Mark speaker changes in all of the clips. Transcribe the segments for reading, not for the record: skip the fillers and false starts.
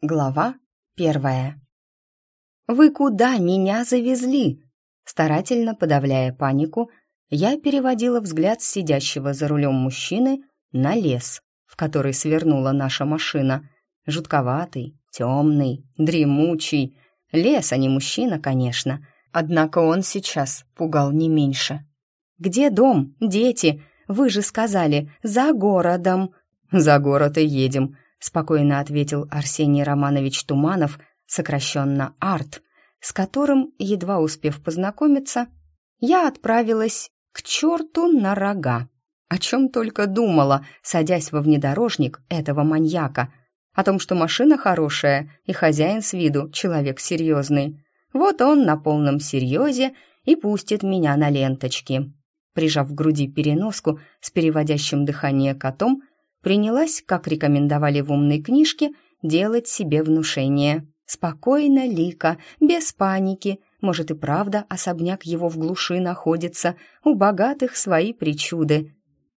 Speaker 1: Глава 1. «Вы куда меня завезли?» Старательно подавляя панику, я переводила взгляд с сидящего за рулем мужчины на лес, в который свернула наша машина. Жутковатый, темный, дремучий. Лес, а не мужчина, конечно. Однако он сейчас пугал не меньше. «Где дом? Дети? Вы же сказали, за городом!» «За город и едем», — спокойно ответил Арсений Романович Туманов, сокращенно Арт, с которым, едва успев познакомиться, я отправилась к черту на рога. О чем только думала, садясь во внедорожник этого маньяка. О том, что машина хорошая и хозяин с виду человек серьезный. Вот он на полном серьезе и пустит меня на ленточки. Прижав к груди переноску с переводящим дыхание котом, принялась, как рекомендовали в умной книжке, делать себе внушение. Спокойно, Лика, без паники. Может и правда особняк его в глуши находится, у богатых свои причуды.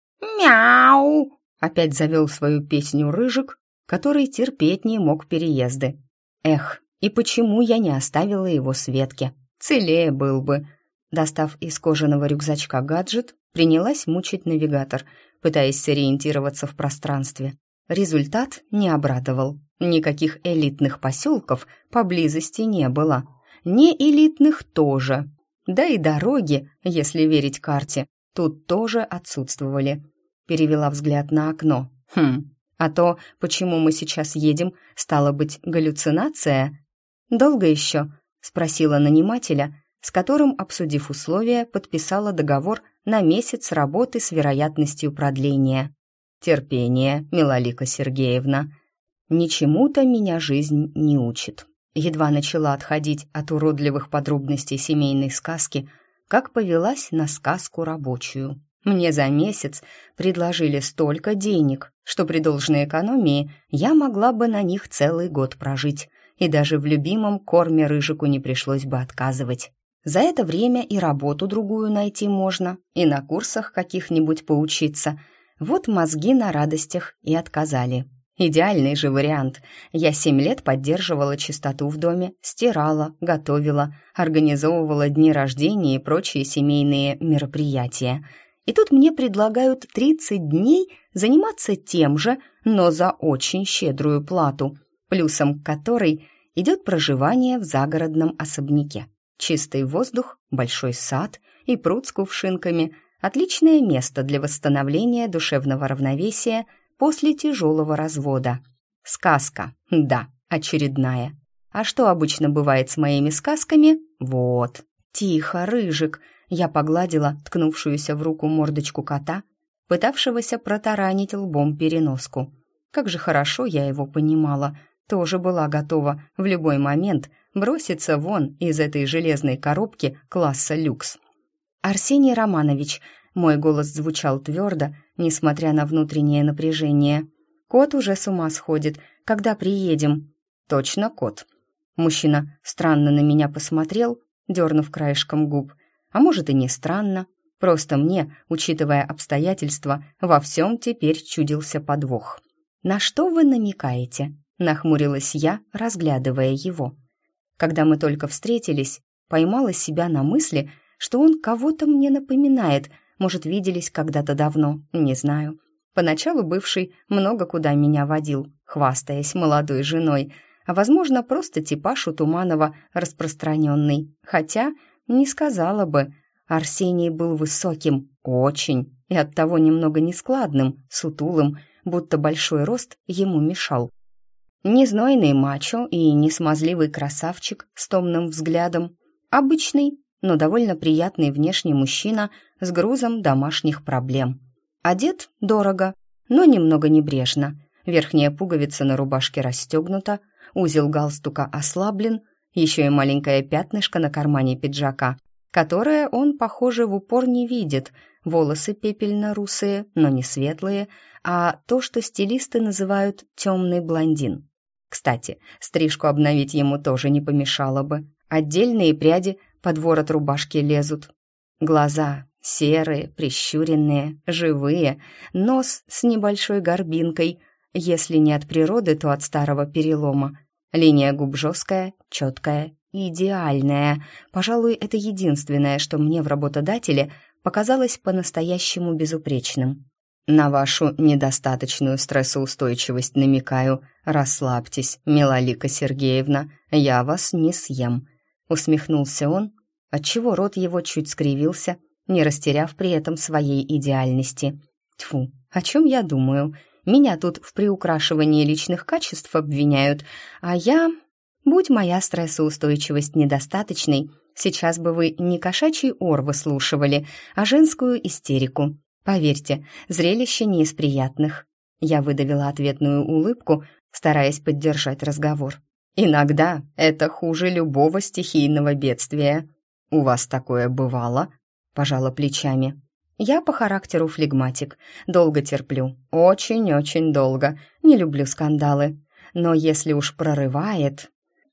Speaker 1: «Мяу!» — опять завел свою песню Рыжик, который терпеть не мог переезды. Эх, и почему я не оставила его Светке? Целее был бы. Достав из кожаного рюкзачка гаджет, принялась мучить навигатор, пытаясь сориентироваться в пространстве. Результат не обрадовал. Никаких элитных поселков поблизости не было. Не элитных тоже. Да и дороги, если верить карте, тут тоже отсутствовали. Перевела взгляд на окно. А то, почему мы сейчас едем, стало быть, галлюцинация? «Долго еще?» — спросила нанимателя, с которым, обсудив условия, подписала договор на месяц работы с вероятностью продления. «Терпение, Милолика Сергеевна. Ничему-то меня жизнь не учит». Едва начала отходить от уродливых подробностей семейной сказки, как повелась на сказку рабочую. Мне за месяц предложили столько денег, что при должной экономии я могла бы на них целый год прожить, и даже в любимом корме Рыжику не пришлось бы отказывать. За это время и работу другую найти можно, и на курсах каких-нибудь поучиться. Вот мозги на радостях и отказали. Идеальный же вариант. Я 7 лет поддерживала чистоту в доме, стирала, готовила, организовывала дни рождения и прочие семейные мероприятия. И тут мне предлагают 30 дней заниматься тем же, но за очень щедрую плату, плюсом к которой идет проживание в загородном особняке. Чистый воздух, большой сад и пруд с кувшинками – отличное место для восстановления душевного равновесия после тяжелого развода. Сказка, да, очередная. А что обычно бывает с моими сказками? Вот. Тихо, Рыжик. Я погладила ткнувшуюся в руку мордочку кота, пытавшегося протаранить лбом переноску. Как же хорошо я его понимала. Тоже была готова в любой момент броситься вон из этой железной коробки класса люкс. «Арсений Романович», мой голос звучал твердо, несмотря на внутреннее напряжение. «Кот уже с ума сходит. Когда приедем?» «Точно кот». Мужчина странно на меня посмотрел, дернув краешком губ. А может и не странно. Просто мне, учитывая обстоятельства, во всем теперь чудился подвох. «На что вы намекаете?» — нахмурилась я, разглядывая его. Когда мы только встретились, поймала себя на мысли, что он кого-то мне напоминает, может, виделись когда-то давно, не знаю. Поначалу бывший много куда меня водил, хвастаясь молодой женой, а, возможно, просто типаж у Туманова распространенный. Хотя, не сказала бы, Арсений был высоким, очень, и оттого немного нескладным, сутулым, будто большой рост ему мешал. Не знойный мачо и не смазливый красавчик с томным взглядом. Обычный, но довольно приятный внешний мужчина с грузом домашних проблем. Одет дорого, но немного небрежно. Верхняя пуговица на рубашке расстегнута, узел галстука ослаблен, еще и маленькое пятнышко на кармане пиджака, которое он, похоже, в упор не видит. Волосы пепельно-русые, но не светлые, а то, что стилисты называют «темный блондин». Кстати, стрижку обновить ему тоже не помешало бы. Отдельные пряди под ворот рубашки лезут. Глаза серые, прищуренные, живые, нос с небольшой горбинкой, если не от природы, то от старого перелома. Линия губ жесткая, четкая, идеальная. Пожалуй, это единственное, что мне в работодателе показалось по-настоящему безупречным. «На вашу недостаточную стрессоустойчивость намекаю. Расслабьтесь, Милолика Сергеевна, я вас не съем», — усмехнулся он, отчего рот его чуть скривился, не растеряв при этом своей идеальности. Тьфу, о чем я думаю? Меня тут в приукрашивании личных качеств обвиняют, а я... Будь моя стрессоустойчивость недостаточной, сейчас бы вы не кошачий ор выслушивали, а женскую истерику. Поверьте, зрелище не из приятных. Я выдавила ответную улыбку, стараясь поддержать разговор. Иногда это хуже любого стихийного бедствия. У вас такое бывало? Пожала плечами. Я по характеру флегматик, долго терплю, очень-очень долго, не люблю скандалы. Но если уж прорывает...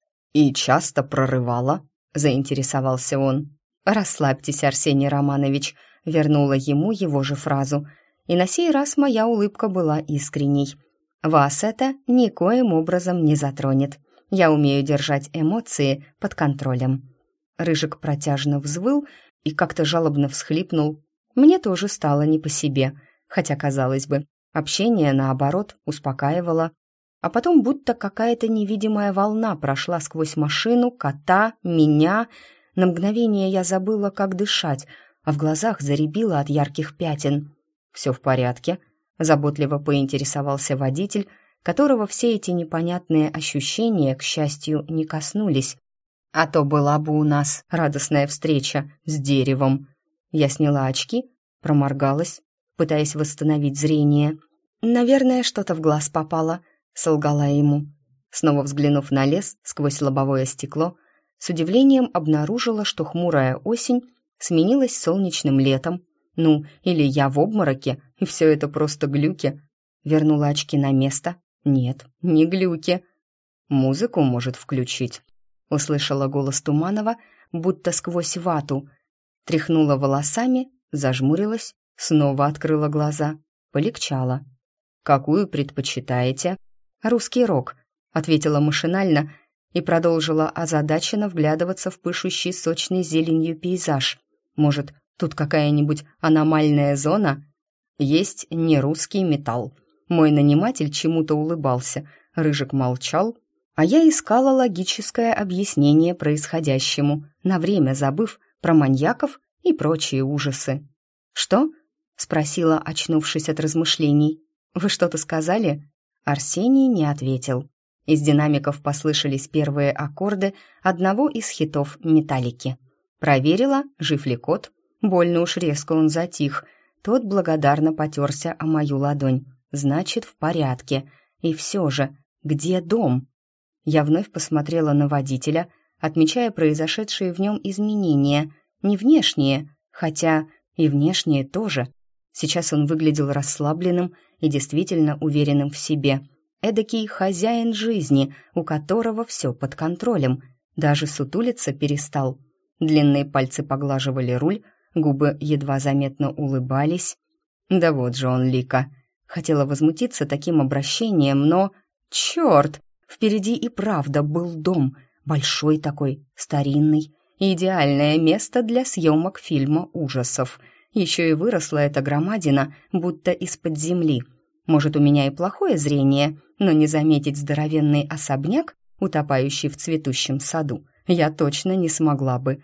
Speaker 1: «И часто прорывала?» — заинтересовался он. «Расслабьтесь, Арсений Романович», — вернула ему его же фразу. И на сей раз моя улыбка была искренней. «Вас это никоим образом не затронет. Я умею держать эмоции под контролем». Рыжик протяжно взвыл и как-то жалобно всхлипнул. Мне тоже стало не по себе, хотя, казалось бы, общение, наоборот, успокаивало. А потом будто какая-то невидимая волна прошла сквозь машину, кота, меня. На мгновение я забыла, как дышать, а в глазах зарябило от ярких пятен. «Все в порядке?» — заботливо поинтересовался водитель, которого все эти непонятные ощущения, к счастью, не коснулись. А то была бы у нас радостная встреча с деревом. Я сняла очки, проморгалась, пытаясь восстановить зрение. «Наверное, что-то в глаз попало», — солгала ему. Снова взглянув на лес сквозь лобовое стекло, с удивлением обнаружила, что хмурая осень сменилась солнечным летом. Ну, или я в обмороке, и все это просто глюки. Вернула очки на место. Нет, не глюки. «Музыку может включить», — услышала голос Туманова, будто сквозь вату. Тряхнула волосами, зажмурилась, снова открыла глаза. Полегчало. «Какую предпочитаете?» «Русский рок», — ответила машинально и продолжила озадаченно вглядываться в пышущий сочной зеленью пейзаж. «Может, тут какая-нибудь аномальная зона?» «Есть нерусский металл». Мой наниматель чему-то улыбался, Рыжик молчал, а я искала логическое объяснение происходящему, на время забыв про маньяков и прочие ужасы. «Что?» — спросила, очнувшись от размышлений. «Вы что-то сказали?» Арсений не ответил. Из динамиков послышались первые аккорды одного из хитов «Металлики». Проверила, жив ли кот. Больно уж резко он затих. Тот благодарно потерся о мою ладонь. Значит, в порядке. И все же, где дом? Я вновь посмотрела на водителя, отмечая произошедшие в нем изменения. Не внешние, хотя и внешние тоже. Сейчас он выглядел расслабленным и действительно уверенным в себе. Эдакий хозяин жизни, у которого все под контролем. Даже сутулиться перестал. Длинные пальцы поглаживали руль, губы едва заметно улыбались. «Да вот же он, Лика!» Хотела возмутиться таким обращением, но... Черт! Впереди и правда был дом. Большой такой, старинный. Идеальное место для съемок фильма ужасов. Еще и выросла эта громадина, будто из-под земли. Может, у меня и плохое зрение, но не заметить здоровенный особняк, утопающий в цветущем саду, я точно не смогла бы.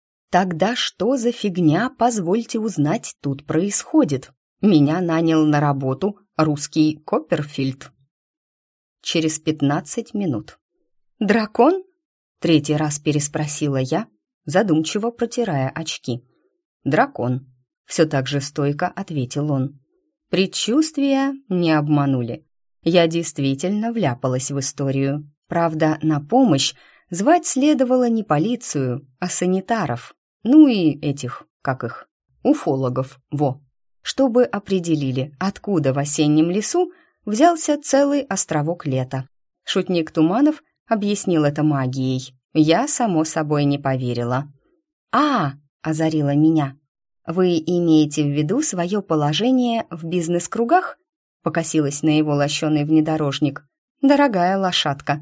Speaker 1: Тогда что за фигня, позвольте узнать, тут происходит? Меня нанял на работу русский Копперфильд. Через 15 минут. «Дракон?» — третий раз переспросила я, задумчиво протирая очки. «Дракон», — все так же стойко ответил он. Предчувствия не обманули. Я действительно вляпалась в историю. Правда, на помощь звать следовало не полицию, а санитаров. Ну и этих, как их, уфологов, во. Чтобы определили, откуда в осеннем лесу взялся целый островок лета. Шутник Туманов объяснил это магией. Я, само собой, не поверила. «А!» — озарила меня. «Вы имеете в виду свое положение в бизнес-кругах?» — покосилась на его лощеный внедорожник. «Дорогая лошадка».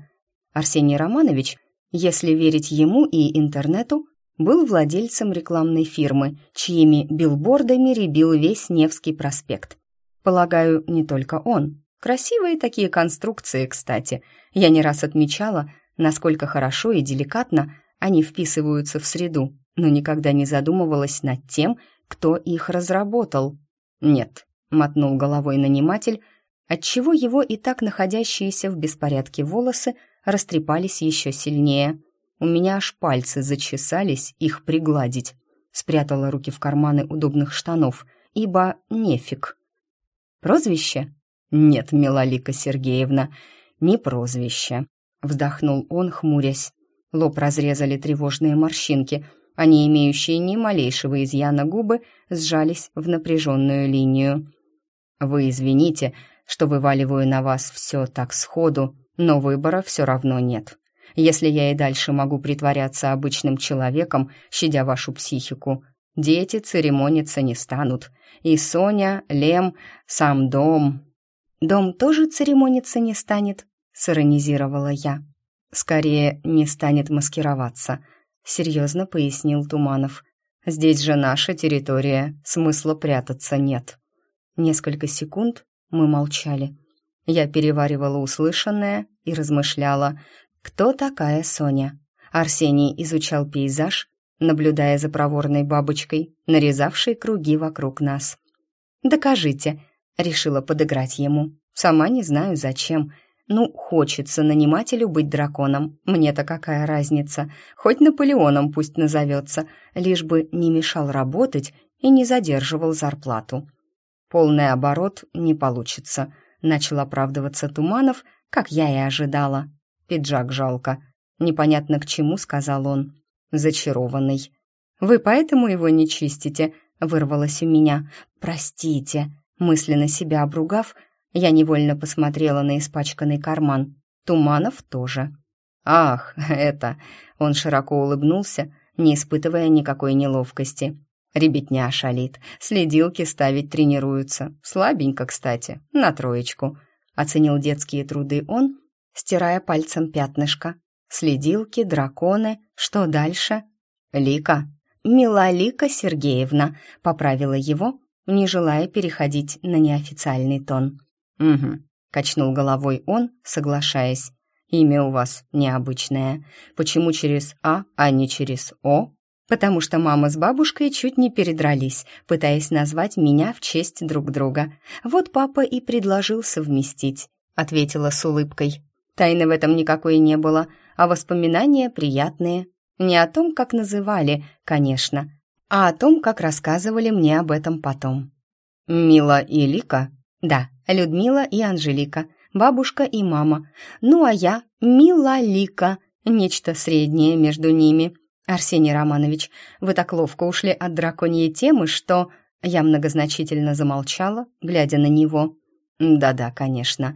Speaker 1: Арсений Романович, если верить ему и интернету, был владельцем рекламной фирмы, чьими билбордами рябил весь Невский проспект. Полагаю, не только он. Красивые такие конструкции, кстати. Я не раз отмечала, насколько хорошо и деликатно они вписываются в среду, но никогда не задумывалась над тем, кто их разработал. «Нет», — мотнул головой наниматель, отчего его и так находящиеся в беспорядке волосы растрепались еще сильнее. У меня аж пальцы зачесались их пригладить. Спрятала руки в карманы удобных штанов, ибо нефиг. «Прозвище?» «Нет, Милолика Сергеевна, не прозвище», — вздохнул он, хмурясь. Лоб разрезали тревожные морщинки, а не имеющие ни малейшего изъяна губы сжались в напряженную линию. «Вы извините, что вываливаю на вас все так сходу, но выбора все равно нет. Если я и дальше могу притворяться обычным человеком, щадя вашу психику, дети церемониться не станут. И Соня, Лем, сам дом...» «Дом тоже церемониться не станет», — сиронизировала я. «Скорее, не станет маскироваться», — серьезно пояснил Туманов. «Здесь же наша территория, смысла прятаться нет». Несколько секунд мы молчали. Я переваривала услышанное и размышляла, кто такая Соня. Арсений изучал пейзаж, наблюдая за проворной бабочкой, нарезавшей круги вокруг нас. «Докажите», — решила подыграть ему. «Сама не знаю, зачем. Ну, хочется нанимателю быть драконом. Мне-то какая разница? Хоть Наполеоном пусть назовется, лишь бы не мешал работать и не задерживал зарплату». «Полный оборот не получится», — начал оправдываться Туманов, как я и ожидала. «Пиджак жалко. Непонятно к чему», — сказал он. «Зачарованный». «Вы поэтому его не чистите?» — вырвалось у меня. «Простите», — мысленно себя обругав, я невольно посмотрела на испачканный карман. Туманов тоже. «Ах, это...» — он широко улыбнулся, не испытывая никакой неловкости. «Ребятня шалит, следилки ставить тренируются. Слабенько, кстати, на 3. Оценил детские труды он, стирая пальцем пятнышко. «Следилки, драконы, что дальше?» «Лика». «Милолика Сергеевна», — поправила его, не желая переходить на неофициальный тон. «Угу», — качнул головой он, соглашаясь. «Имя у вас необычное. Почему через А не через О?» «Потому что мама с бабушкой чуть не передрались, пытаясь назвать меня в честь друг друга. Вот папа и предложил совместить», — ответила с улыбкой. Тайны в этом никакой не было, а воспоминания приятные. Не о том, как называли, конечно, а о том, как рассказывали мне об этом потом. «Мила и Лика?» «Да, Людмила и Анжелика, бабушка и мама. Ну, а я Мила-Лика, нечто среднее между ними. Арсений Романович, вы так ловко ушли от драконьей темы, что...» Я многозначительно замолчала, глядя на него. «Да-да, конечно,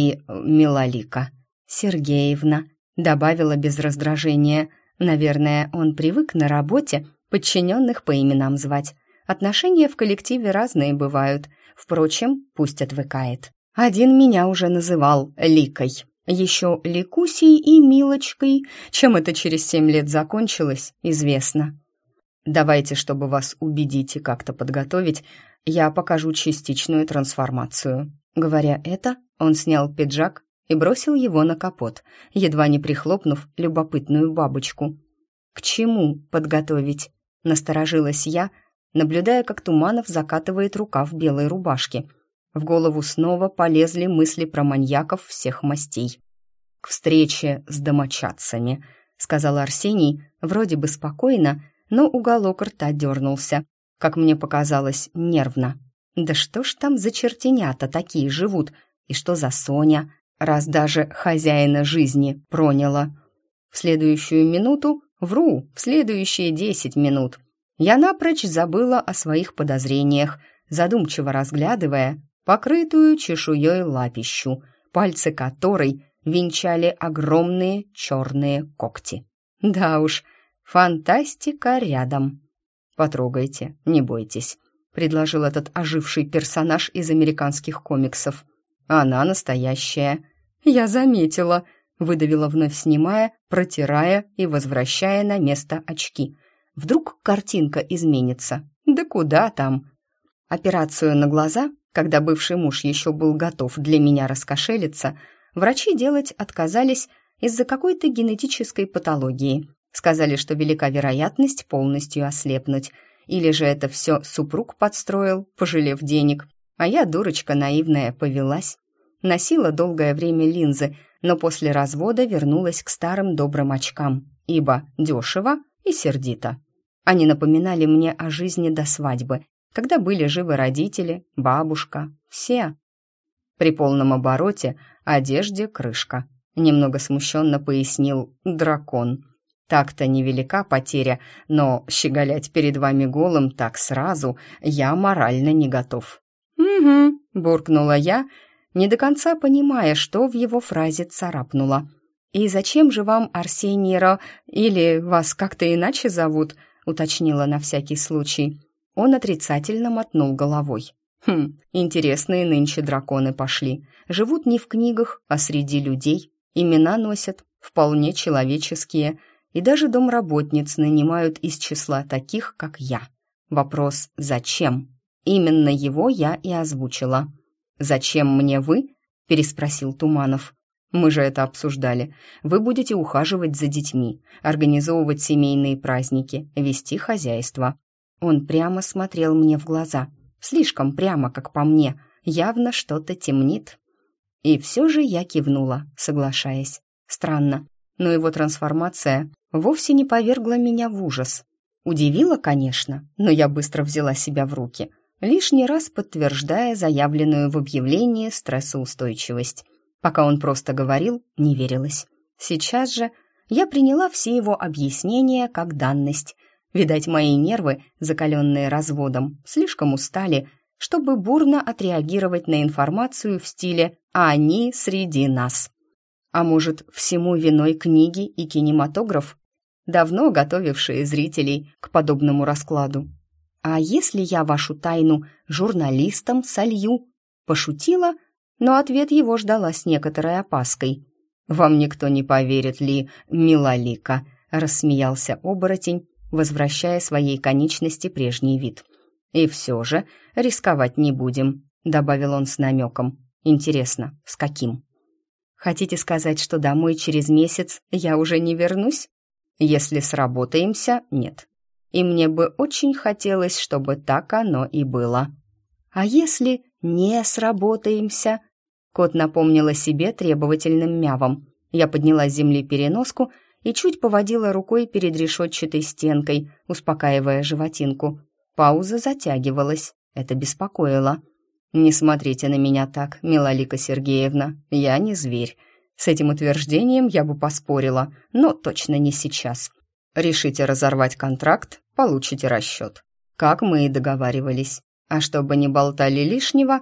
Speaker 1: Мила-Лика. Сергеевна», — добавила без раздражения. «Наверное, он привык на работе подчиненных по именам звать. Отношения в коллективе разные бывают. Впрочем, пусть отвыкает. Один меня уже называл Ликой, еще Ликусей и Милочкой. Чем это через 7 лет закончилось, известно. Давайте, чтобы вас убедить и как-то подготовить, я покажу частичную трансформацию». Говоря это, он снял пиджак и бросил его на капот, едва не прихлопнув любопытную бабочку. «К чему подготовить?» — насторожилась я, наблюдая, как Туманов закатывает рукав белой рубашки. В голову снова полезли мысли про маньяков всех мастей. «К встрече с домочадцами», — сказал Арсений, вроде бы спокойно, но уголок рта дернулся, как мне показалось, нервно. «Да что ж там за чертенята такие живут? И что за Соня, раз даже хозяина жизни проняла?» В следующую минуту, в следующие 10 минут, я напрочь забыла о своих подозрениях, задумчиво разглядывая покрытую чешуей лапищу, пальцы которой венчали огромные черные когти. Да уж, фантастика рядом. «Потрогайте, не бойтесь», — предложил этот оживший персонаж из американских комиксов. «Она настоящая». «Я заметила», — выдавила вновь, снимая, протирая и возвращая на место очки. Вдруг картинка изменится. Да куда там? Операцию на глаза, когда бывший муж еще был готов для меня раскошелиться, врачи делать отказались из-за какой-то генетической патологии. Сказали, что велика вероятность полностью ослепнуть. Или же это все супруг подстроил, пожалев денег. А я, дурочка наивная, повелась. Носила долгое время линзы, но после развода вернулась к старым добрым очкам, ибо дешево и сердито. Они напоминали мне о жизни до свадьбы, когда были живы родители, бабушка, все. При полном обороте одежде крышка. Немного смущенно пояснил дракон. Так-то невелика потеря, но щеголять перед вами голым так сразу я морально не готов. «Угу», — буркнула я, не до конца понимая, что в его фразе царапнуло. «И зачем же вам Арсений или вас как-то иначе зовут?» — уточнила на всякий случай. Он отрицательно мотнул головой. Интересные нынче драконы пошли. Живут не в книгах, а среди людей. Имена носят, вполне человеческие. И даже домработниц нанимают из числа таких, как я. Вопрос «зачем?» Именно его я и озвучила. «Зачем мне вы?» – переспросил Туманов. «Мы же это обсуждали. Вы будете ухаживать за детьми, организовывать семейные праздники, вести хозяйство». Он прямо смотрел мне в глаза. Слишком прямо, как по мне. Явно что-то темнит. И все же я кивнула, соглашаясь. Странно, но его трансформация вовсе не повергла меня в ужас. Удивила, конечно, но я быстро взяла себя в руки, лишний раз подтверждая заявленную в объявлении стрессоустойчивость. Пока он просто говорил, не верилось. Сейчас же я приняла все его объяснения как данность. Видать, мои нервы, закаленные разводом, слишком устали, чтобы бурно отреагировать на информацию в стиле «а они среди нас». А может, всему виной книги и кинематограф, давно готовившие зрителей к подобному раскладу. «А если я вашу тайну журналистам солью?» Пошутила, но ответ его ждала с некоторой опаской. «Вам никто не поверит, Ли, милолика», — рассмеялся оборотень, возвращая своей конечности прежний вид. «И все же рисковать не будем», — добавил он с намеком. «Интересно, с каким?» «Хотите сказать, что домой через месяц я уже не вернусь?» «Если сработаемся, нет. И мне бы очень хотелось, чтобы так оно и было». «А если не сработаемся?» Кот напомнил о себе требовательным мявом. Я подняла с земли переноску и чуть поводила рукой перед решетчатой стенкой, успокаивая животинку. Пауза затягивалась. Это беспокоило. «Не смотрите на меня так, Милолика Сергеевна, я не зверь». С этим утверждением я бы поспорила, но точно не сейчас. Решите разорвать контракт, получите расчет. Как мы и договаривались. А чтобы не болтали лишнего,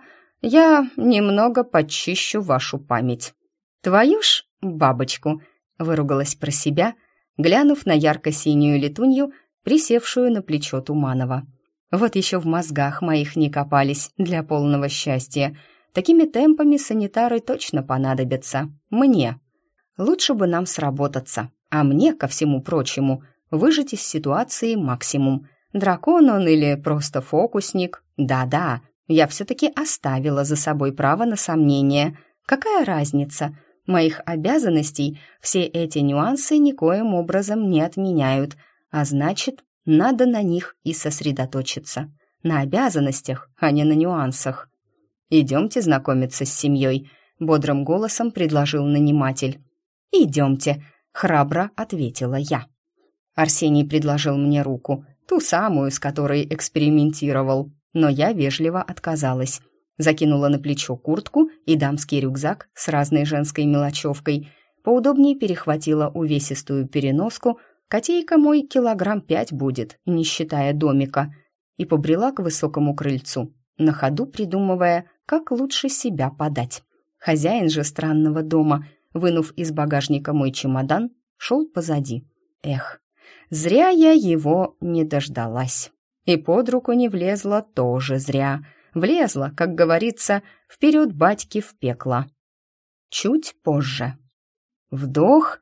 Speaker 1: я немного подчищу вашу память. «Твою ж бабочку!» — выругалась про себя, глянув на ярко-синюю летунью, присевшую на плечо Туманова. Вот еще в мозгах моих не копались для полного счастья. Такими темпами санитары точно понадобятся. Мне. Лучше бы нам сработаться, а мне, ко всему прочему, выжать из ситуации максимум. Дракон он или просто фокусник? Да-да, я все-таки оставила за собой право на сомнение. Какая разница? Моих обязанностей все эти нюансы никоим образом не отменяют, а значит, надо на них и сосредоточиться. На обязанностях, а не на нюансах. «Идемте знакомиться с семьей», — бодрым голосом предложил наниматель. «Идемте», — храбро ответила я. Арсений предложил мне руку, ту самую, с которой экспериментировал, но я вежливо отказалась. Закинула на плечо куртку и дамский рюкзак с разной женской мелочевкой, поудобнее перехватила увесистую переноску, котейка мой 5 килограмм будет, не считая домика, и побрела к высокому крыльцу, на ходу придумывая, как лучше себя подать. Хозяин же странного дома, вынув из багажника мой чемодан, шел позади. Эх, зря я его не дождалась. И под руку не влезла тоже зря. Влезла, как говорится, вперед батьки в пекло. Чуть позже. Вдох,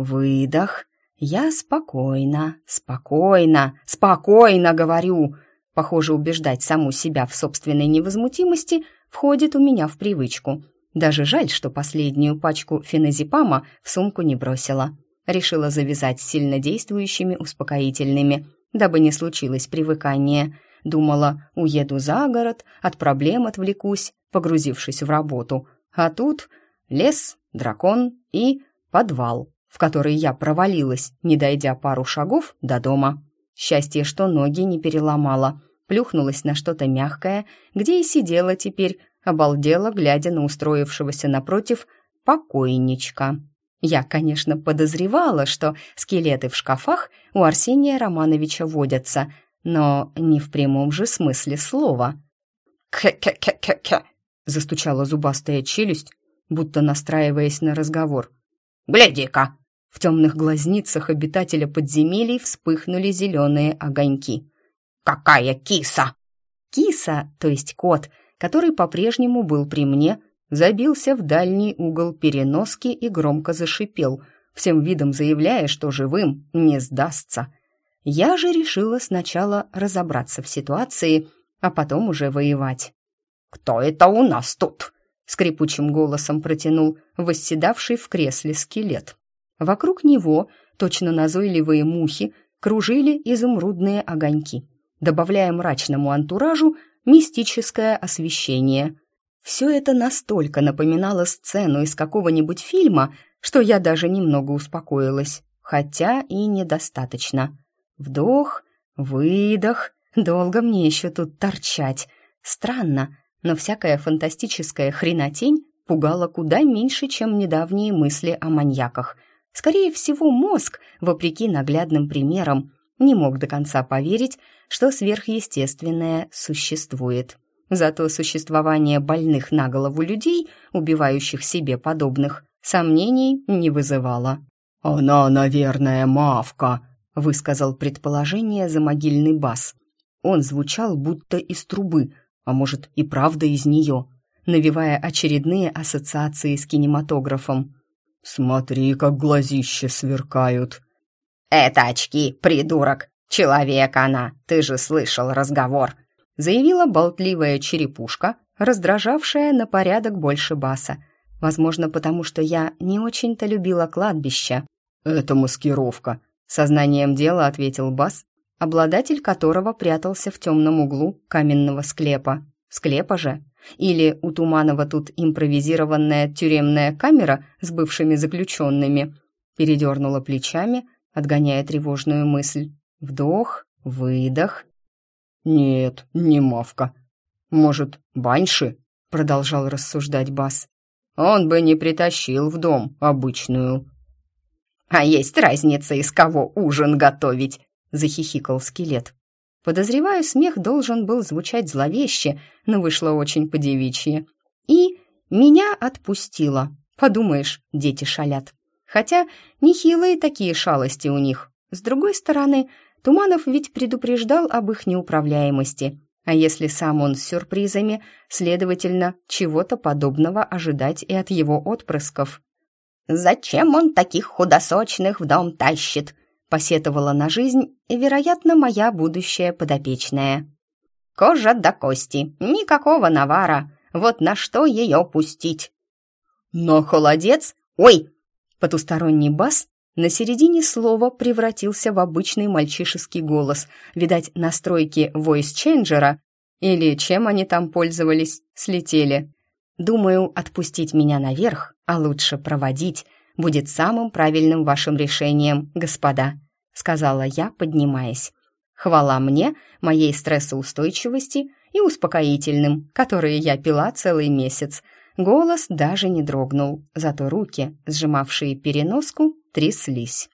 Speaker 1: выдох. Я спокойно, спокойно, спокойно говорю. Похоже, убеждать саму себя в собственной невозмутимости входит у меня в привычку. Даже жаль, что последнюю пачку феназепама в сумку не бросила. Решила завязать с сильнодействующими успокоительными, дабы не случилось привыкание. Думала, уеду за город, от проблем отвлекусь, погрузившись в работу. А тут лес, дракон и подвал, в который я провалилась, не дойдя пару шагов до дома. Счастье, что ноги не переломала. Плюхнулась на что-то мягкое, где и сидела теперь, обалдела, глядя на устроившегося напротив покойничка. Я, конечно, подозревала, что скелеты в шкафах у Арсения Романовича водятся, но не в прямом же смысле слова. «Кхе-кхе-кхе-кхе!» — застучала зубастая челюсть, будто настраиваясь на разговор. «Гляди-ка!» В темных глазницах обитателя подземелий вспыхнули зеленые огоньки. «Какая киса!» Киса, то есть кот, который по-прежнему был при мне, забился в дальний угол переноски и громко зашипел, всем видом заявляя, что живым не сдастся. Я же решила сначала разобраться в ситуации, а потом уже воевать. «Кто это у нас тут?» — скрипучим голосом протянул восседавший в кресле скелет. Вокруг него, точно назойливые мухи, кружили изумрудные огоньки, добавляя мрачному антуражу мистическое освещение. Все это настолько напоминало сцену из какого-нибудь фильма, что я даже немного успокоилась, хотя и недостаточно. Вдох, выдох, долго мне еще тут торчать. Странно, но всякая фантастическая хренотень пугала куда меньше, чем недавние мысли о маньяках. Скорее всего, мозг, вопреки наглядным примерам, не мог до конца поверить, что сверхъестественное существует. Зато существование больных на голову людей, убивающих себе подобных, сомнений не вызывало. «Она, наверное, мавка», — высказал предположение замогильный бас. Он звучал будто из трубы, а может и правда из нее, навевая очередные ассоциации с кинематографом. «Смотри, как глазища сверкают!» «Это очки, придурок! Человек она! Ты же слышал разговор!» заявила болтливая черепушка, раздражавшая на порядок больше баса. Возможно, потому что я не очень-то любила кладбища. «Это маскировка», — сознанием дела ответил бас, обладатель которого прятался в темном углу каменного склепа. Склепа же? Или у Туманова тут импровизированная тюремная камера с бывшими заключенными? Передернула плечами, отгоняя тревожную мысль. Вдох, выдох. «Нет, не мавка. Может, банши?» — продолжал рассуждать бас. «Он бы не притащил в дом обычную». «А есть разница, из кого ужин готовить?» — захихикал скелет. Подозреваю, смех должен был звучать зловеще, но вышло очень по-девичьи. И меня отпустило. Подумаешь, дети шалят. Хотя нехилые такие шалости у них. С другой стороны, Туманов ведь предупреждал об их неуправляемости. А если сам он с сюрпризами, следовательно, чего-то подобного ожидать и от его отпрысков. «Зачем он таких худосочных в дом тащит?» посетовала на жизнь, вероятно, моя будущая подопечная. «Кожа до кости, никакого навара, вот на что ее пустить?» «Но холодец? Ой!» Потусторонний бас на середине слова превратился в обычный мальчишеский голос. Видать, настройки voice-ченджера, или чем они там пользовались, слетели. Думаю, отпустить меня наверх, а лучше проводить, будет самым правильным вашим решением, господа», — сказала я, поднимаясь. Хвала мне, моей стрессоустойчивости и успокоительным, которые я пила целый месяц. Голос даже не дрогнул, зато руки, сжимавшие переноску, тряслись.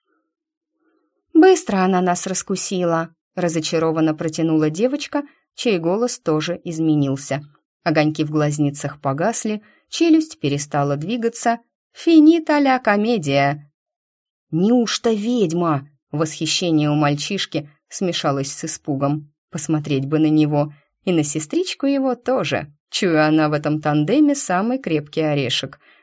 Speaker 1: «Быстро она нас раскусила», — разочарованно протянула девочка, чей голос тоже изменился. Огоньки в глазницах погасли, челюсть перестала двигаться. «Финита ля комедия!» «Неужто ведьма?» Восхищение у мальчишки смешалось с испугом. Посмотреть бы на него, и на сестричку его тоже. Чую, она в этом тандеме самый крепкий орешек.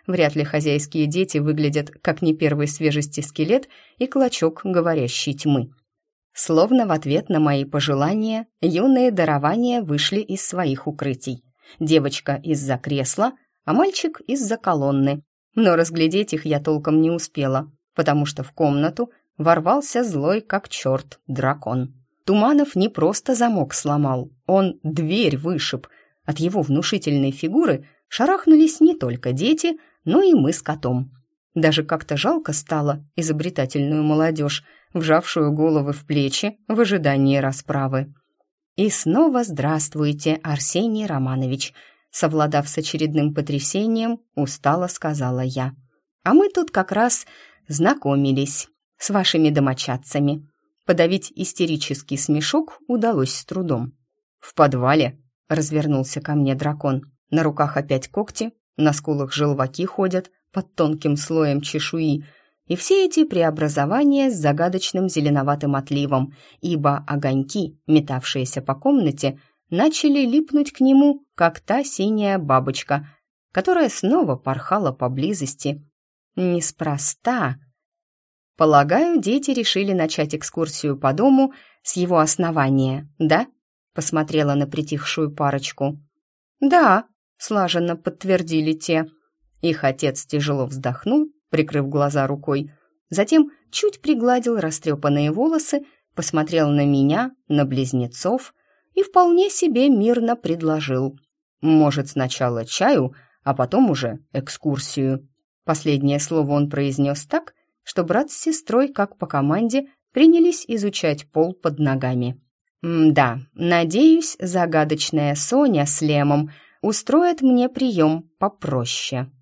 Speaker 1: Вряд ли хозяйские дети выглядят как не первой свежести скелет и клочок говорящей тьмы. Словно в ответ на мои пожелания, юные дарования вышли из своих укрытий. Девочка из-за кресла, а мальчик из-за колонны. Но разглядеть их я толком не успела, потому что в комнату ворвался злой как черт дракон. Туманов не просто замок сломал, он дверь вышиб. От его внушительной фигуры шарахнулись не только дети, но и мы с котом. Даже как-то жалко стало изобретательную молодежь, вжавшую головы в плечи в ожидании расправы. И снова здравствуйте, Арсений Романович, совладав с очередным потрясением, устало сказала я. А мы тут как раз знакомились с вашими домочадцами. Подавить истерический смешок удалось с трудом. В подвале развернулся ко мне дракон. На руках опять когти, на скулах желваки ходят под тонким слоем чешуи, и все эти преобразования с загадочным зеленоватым отливом, ибо огоньки, метавшиеся по комнате, начали липнуть к нему, как та синяя бабочка, которая снова порхала поблизости. Неспроста. Полагаю, дети решили начать экскурсию по дому с его основания, да? Посмотрела на притихшую парочку. Да, слаженно подтвердили те. Их отец тяжело вздохнул, прикрыв глаза рукой, затем чуть пригладил растрепанные волосы, посмотрел на меня, на близнецов и вполне себе мирно предложил. Может, сначала чаю, а потом уже экскурсию. Последнее слово он произнес так, что брат с сестрой, как по команде, принялись изучать пол под ногами. Да, надеюсь, загадочная Соня с Лемом устроит мне прием попроще.